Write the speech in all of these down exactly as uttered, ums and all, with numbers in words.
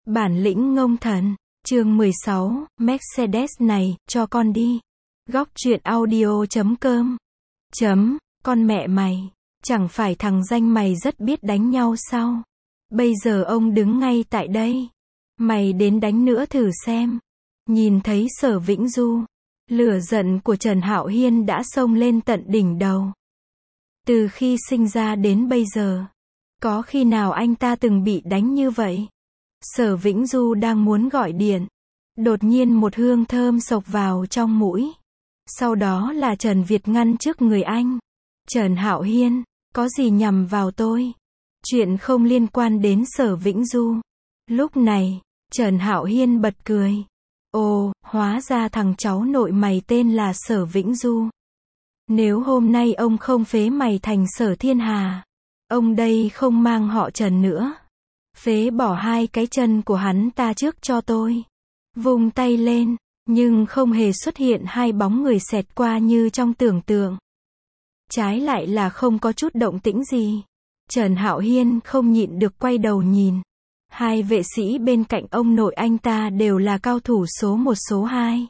Bản lĩnh ngông thần, chương mười sáu, Mercedes này, cho con đi. Góc truyện audio chấm com. Chấm, con mẹ mày, chẳng phải thằng danh mày rất biết đánh nhau sao? Bây giờ ông đứng ngay tại đây. Mày đến đánh nữa thử xem. Nhìn thấy Sở Vĩnh Du, lửa giận của Trần Hạo Hiên đã xông lên tận đỉnh đầu. Từ khi sinh ra đến bây giờ, có khi nào anh ta từng bị đánh như vậy? Sở Vĩnh Du đang muốn gọi điện. Đột nhiên một hương thơm xộc vào trong mũi. Sau đó là Trần Việt ngăn trước người anh. Trần Hạo Hiên, có gì nhằm vào tôi? Chuyện không liên quan đến Sở Vĩnh Du. Lúc này, Trần Hạo Hiên bật cười. Ồ, hóa ra thằng cháu nội mày tên là Sở Vĩnh Du. Nếu hôm nay ông không phế mày thành Sở Thiên Hà, ông đây không mang họ Trần nữa. Phế bỏ hai cái chân của hắn ta trước cho tôi. Vung tay lên, nhưng không hề xuất hiện hai bóng người xẹt qua như trong tưởng tượng. Trái lại là không có chút động tĩnh gì. Trần Hạo Hiên không nhịn được quay đầu nhìn. Hai vệ sĩ bên cạnh ông nội anh ta đều là cao thủ số một số hai.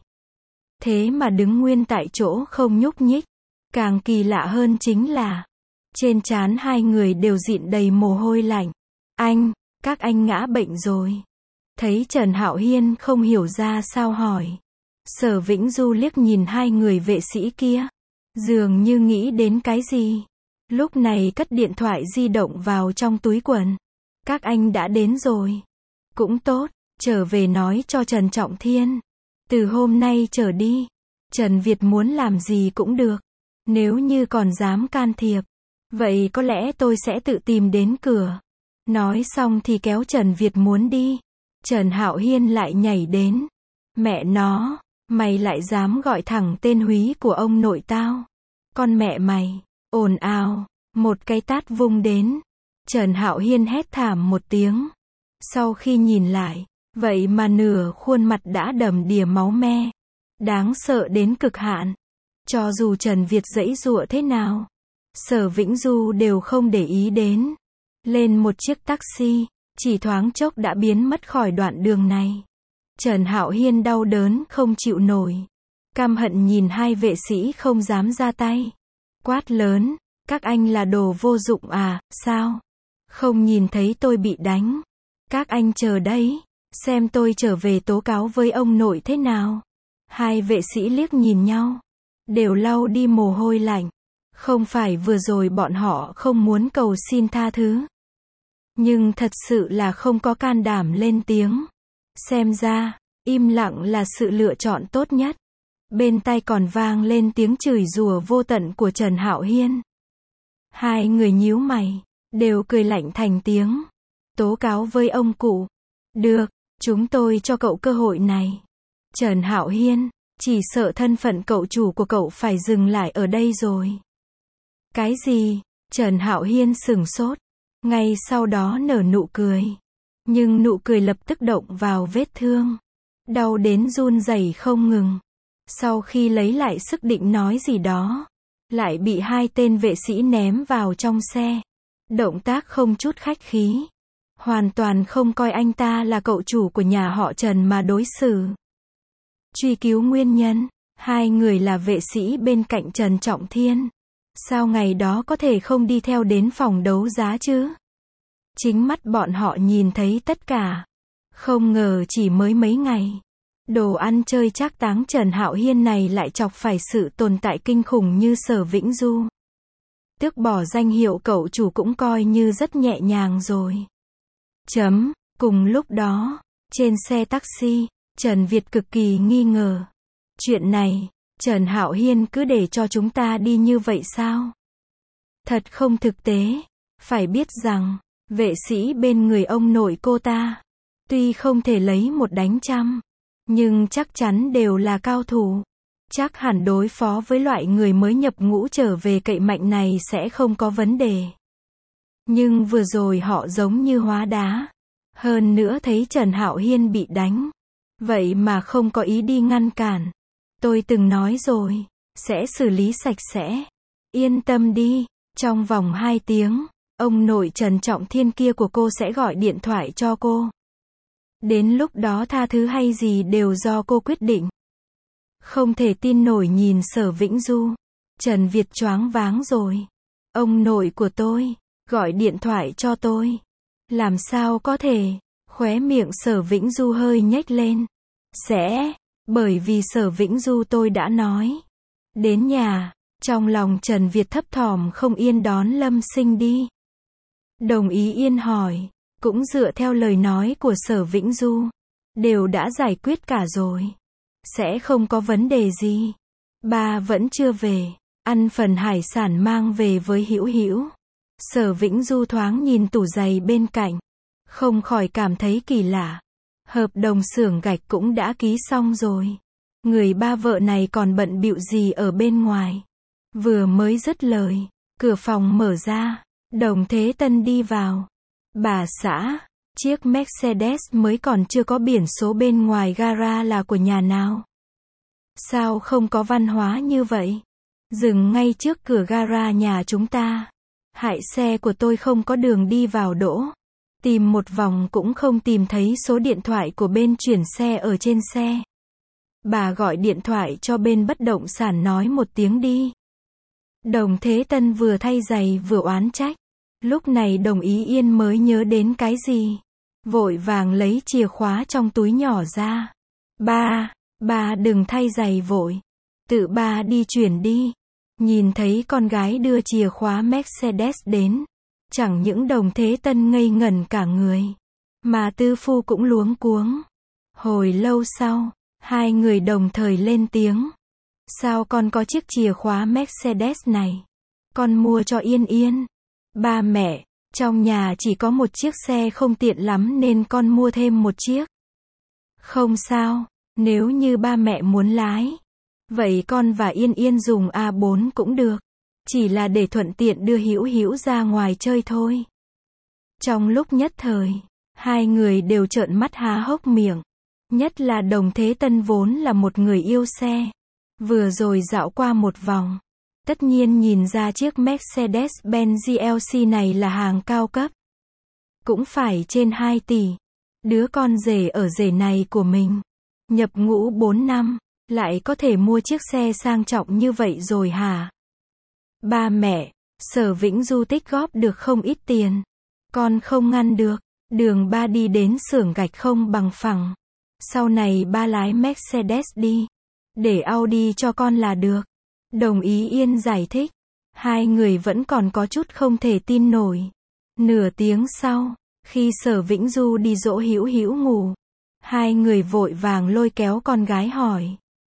Thế mà đứng nguyên tại chỗ không nhúc nhích. Càng kỳ lạ hơn chính là, trên trán hai người đều dịn đầy mồ hôi lạnh. Anh, các anh ngã bệnh rồi. Thấy Trần Hạo Hiên không hiểu ra sao hỏi. Sở Vĩnh Du liếc nhìn hai người vệ sĩ kia. Dường như nghĩ đến cái gì. Lúc này cất điện thoại di động vào trong túi quần. Các anh đã đến rồi. Cũng tốt, trở về nói cho Trần Trọng Thiên. Từ hôm nay trở đi, Trần Việt muốn làm gì cũng được. Nếu như còn dám can thiệp, vậy có lẽ tôi sẽ tự tìm đến cửa. Nói xong thì kéo Trần Việt muốn đi. Trần Hạo Hiên lại nhảy đến. Mẹ nó, mày lại dám gọi thẳng tên húy của ông nội tao. Con mẹ mày, ồn ào, một cái tát vung đến. Trần Hạo Hiên hét thảm một tiếng. Sau khi nhìn lại, vậy mà nửa khuôn mặt đã đầm đìa máu me. Đáng sợ đến cực hạn. Cho dù Trần Việt giãy giụa thế nào, Sở Vĩnh Du đều không để ý đến. Lên một chiếc taxi, chỉ thoáng chốc đã biến mất khỏi đoạn đường này. Trần Hạo Hiên đau đớn không chịu nổi. Căm hận nhìn hai vệ sĩ không dám ra tay. Quát lớn, các anh là đồ vô dụng à, sao? Không nhìn thấy tôi bị đánh. Các anh chờ đấy, xem tôi trở về tố cáo với ông nội thế nào. Hai vệ sĩ liếc nhìn nhau, đều lau đi mồ hôi lạnh. Không phải vừa rồi bọn họ không muốn cầu xin tha thứ, nhưng thật sự là không có can đảm lên tiếng. Xem ra, im lặng là sự lựa chọn tốt nhất. Bên tai còn vang lên tiếng chửi rủa vô tận của Trần Hạo Hiên. Hai người nhíu mày, đều cười lạnh thành tiếng. Tố cáo với ông cụ. Được, chúng tôi cho cậu cơ hội này. Trần Hạo Hiên, chỉ sợ thân phận cậu chủ của cậu phải dừng lại ở đây rồi. Cái gì? Trần Hạo Hiên sửng sốt. Ngay sau đó nở nụ cười. Nhưng nụ cười lập tức động vào vết thương. Đau đến run rẩy không ngừng. Sau khi lấy lại sức định nói gì đó, lại bị hai tên vệ sĩ ném vào trong xe. Động tác không chút khách khí. Hoàn toàn không coi anh ta là cậu chủ của nhà họ Trần mà đối xử. Truy cứu nguyên nhân, hai người là vệ sĩ bên cạnh Trần Trọng Thiên. Sao ngày đó có thể không đi theo đến phòng đấu giá chứ? Chính mắt bọn họ nhìn thấy tất cả. Không ngờ chỉ mới mấy ngày, đồ ăn chơi trác táng Trần Hạo Hiên này lại chọc phải sự tồn tại kinh khủng như Sở Vĩnh Du. Tước bỏ danh hiệu cậu chủ cũng coi như rất nhẹ nhàng rồi. Chấm, cùng lúc đó, trên xe taxi, Trần Việt cực kỳ nghi ngờ. Chuyện này, Trần Hạo Hiên cứ để cho chúng ta đi như vậy sao? Thật không thực tế. Phải biết rằng, vệ sĩ bên người ông nội cô ta, tuy không thể lấy một đánh trăm, nhưng chắc chắn đều là cao thủ. Chắc hẳn đối phó với loại người mới nhập ngũ trở về cậy mạnh này sẽ không có vấn đề. Nhưng vừa rồi họ giống như hóa đá. Hơn nữa thấy Trần Hạo Hiên bị đánh, vậy mà không có ý đi ngăn cản. Tôi từng nói rồi, sẽ xử lý sạch sẽ. Yên tâm đi, trong vòng hai tiếng, ông nội Trần Trọng Thiên kia của cô sẽ gọi điện thoại cho cô. Đến lúc đó tha thứ hay gì đều do cô quyết định. Không thể tin nổi nhìn Sở Vĩnh Du. Trần Việt choáng váng rồi. Ông nội của tôi, gọi điện thoại cho tôi. Làm sao có thể, khóe miệng Sở Vĩnh Du hơi nhếch lên. Sẽ, bởi vì Sở Vĩnh Du tôi đã nói. Đến nhà, trong lòng Trần Việt thấp thỏm không yên đón Lâm Sinh đi. Đồng Ý Yên hỏi, cũng dựa theo lời nói của Sở Vĩnh Du. Đều đã giải quyết cả rồi. Sẽ không có vấn đề gì. Ba vẫn chưa về. Ăn phần hải sản mang về với Hữu Hữu. Sở Vĩnh Du thoáng nhìn tủ giày bên cạnh. Không khỏi cảm thấy kỳ lạ. Hợp đồng xưởng gạch cũng đã ký xong rồi. Người ba vợ này còn bận bịu gì ở bên ngoài. Vừa mới dứt lời, cửa phòng mở ra. Đồng Thế Tân đi vào. Bà xã, chiếc Mercedes mới còn chưa có biển số bên ngoài gara là của nhà nào? Sao không có văn hóa như vậy? Dừng ngay trước cửa gara nhà chúng ta. Hại xe của tôi không có đường đi vào đỗ. Tìm một vòng cũng không tìm thấy số điện thoại của bên chuyển xe ở trên xe. Bà gọi điện thoại cho bên bất động sản nói một tiếng đi. Đồng Thế Tân vừa thay giày vừa oán trách. Lúc này Đồng Ý Yên mới nhớ đến cái gì. Vội vàng lấy chìa khóa trong túi nhỏ ra. Ba, ba đừng thay giày vội. Tự ba đi chuyển đi. Nhìn thấy con gái đưa chìa khóa Mercedes đến. Chẳng những Đồng Thế Tân ngây ngẩn cả người. Mà tư phu cũng luống cuống. Hồi lâu sau, hai người đồng thời lên tiếng. Sao con có chiếc chìa khóa Mercedes này? Con mua cho Yên Yên. Ba mẹ, trong nhà chỉ có một chiếc xe không tiện lắm nên con mua thêm một chiếc. Không sao, nếu như ba mẹ muốn lái. Vậy con và Yên Yên dùng a bốn cũng được. Chỉ là để thuận tiện đưa Hữu Hữu ra ngoài chơi thôi. Trong lúc nhất thời, hai người đều trợn mắt há hốc miệng. Nhất là Đồng Thế Tân vốn là một người yêu xe. Vừa rồi dạo qua một vòng. Tất nhiên nhìn ra chiếc Mercedes-Benz giê lờ xê này là hàng cao cấp. Cũng phải trên hai tỷ. Đứa con rể ở rể này của mình. Nhập ngũ bốn năm. Lại có thể mua chiếc xe sang trọng như vậy rồi hả? Ba mẹ, Sở Vĩnh Du tích góp được không ít tiền. Con không ngăn được. Đường ba đi đến xưởng gạch không bằng phẳng. Sau này ba lái Mercedes đi. Để Audi cho con là được. Đồng Ý Yên giải thích. Hai người vẫn còn có chút không thể tin nổi. Nửa tiếng sau, khi Sở Vĩnh Du đi dỗ Hữu Hữu ngủ, hai người vội vàng lôi kéo con gái hỏi.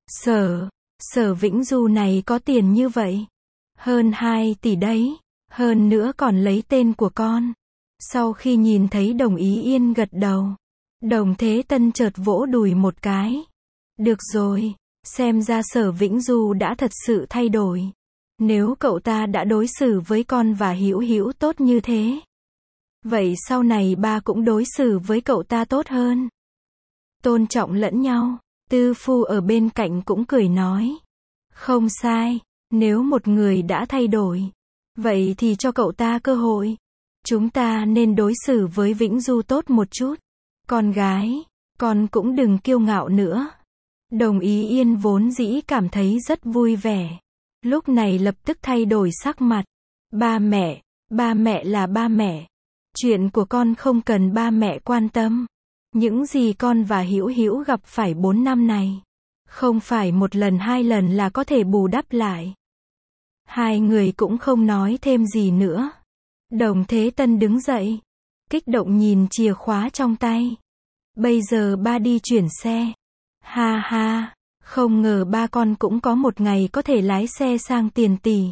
Sở, Sở Vĩnh Du này có tiền như vậy? Hơn hai tỷ đấy. Hơn nữa còn lấy tên của con. Sau khi nhìn thấy Đồng Ý Yên gật đầu, Đồng Thế Tân chợt vỗ đùi một cái. Được rồi, xem ra Sở Vĩnh Du đã thật sự thay đổi. Nếu cậu ta đã đối xử với con và Hữu Hữu tốt như thế, vậy sau này ba cũng đối xử với cậu ta tốt hơn. Tôn trọng lẫn nhau. Tư phu ở bên cạnh cũng cười nói. Không sai, nếu một người đã thay đổi, vậy thì cho cậu ta cơ hội. Chúng ta nên đối xử với Vĩnh Du tốt một chút. Con gái, con cũng đừng kiêu ngạo nữa. Đồng Ý Yên vốn dĩ cảm thấy rất vui vẻ. Lúc này lập tức thay đổi sắc mặt. Ba mẹ, ba mẹ là ba mẹ. Chuyện của con không cần ba mẹ quan tâm. Những gì con và Hữu Hữu gặp phải bốn năm này, không phải một lần hai lần là có thể bù đắp lại. Hai người cũng không nói thêm gì nữa. Đồng Thế Tân đứng dậy, kích động nhìn chìa khóa trong tay. Bây giờ ba đi chuyển xe. Ha ha, không ngờ ba con cũng có một ngày có thể lái xe sang tiền tỷ.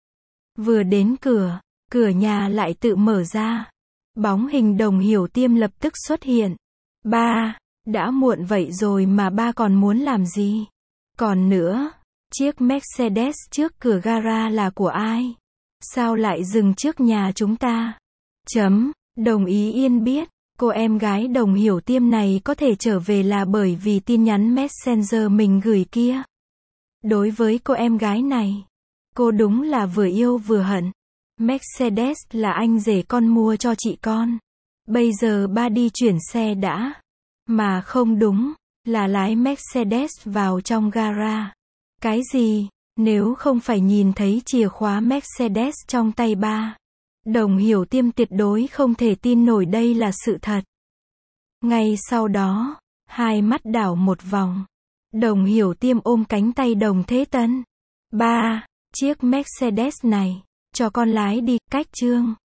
Vừa đến cửa, cửa nhà lại tự mở ra. Bóng hình Đồng Hiểu Tiêm lập tức xuất hiện. Ba, đã muộn vậy rồi mà ba còn muốn làm gì? Còn nữa, chiếc Mercedes trước cửa gara là của ai? Sao lại dừng trước nhà chúng ta? Chấm, Đồng Ý Yên biết, cô em gái Đồng Hiểu Tiêm này có thể trở về là bởi vì tin nhắn Messenger mình gửi kia. Đối với cô em gái này, cô đúng là vừa yêu vừa hận. Mercedes là anh rể con mua cho chị con. Bây giờ ba đi chuyển xe đã. Mà không đúng, là lái Mercedes vào trong gara. Cái gì? Nếu không phải nhìn thấy chìa khóa Mercedes trong tay ba. Đồng Hiểu Tiêm tuyệt đối không thể tin nổi đây là sự thật. Ngay sau đó, hai mắt đảo một vòng. Đồng Hiểu Tiêm ôm cánh tay Đồng Thế Tân. Ba, chiếc Mercedes này, cho con lái đi, cách Trương.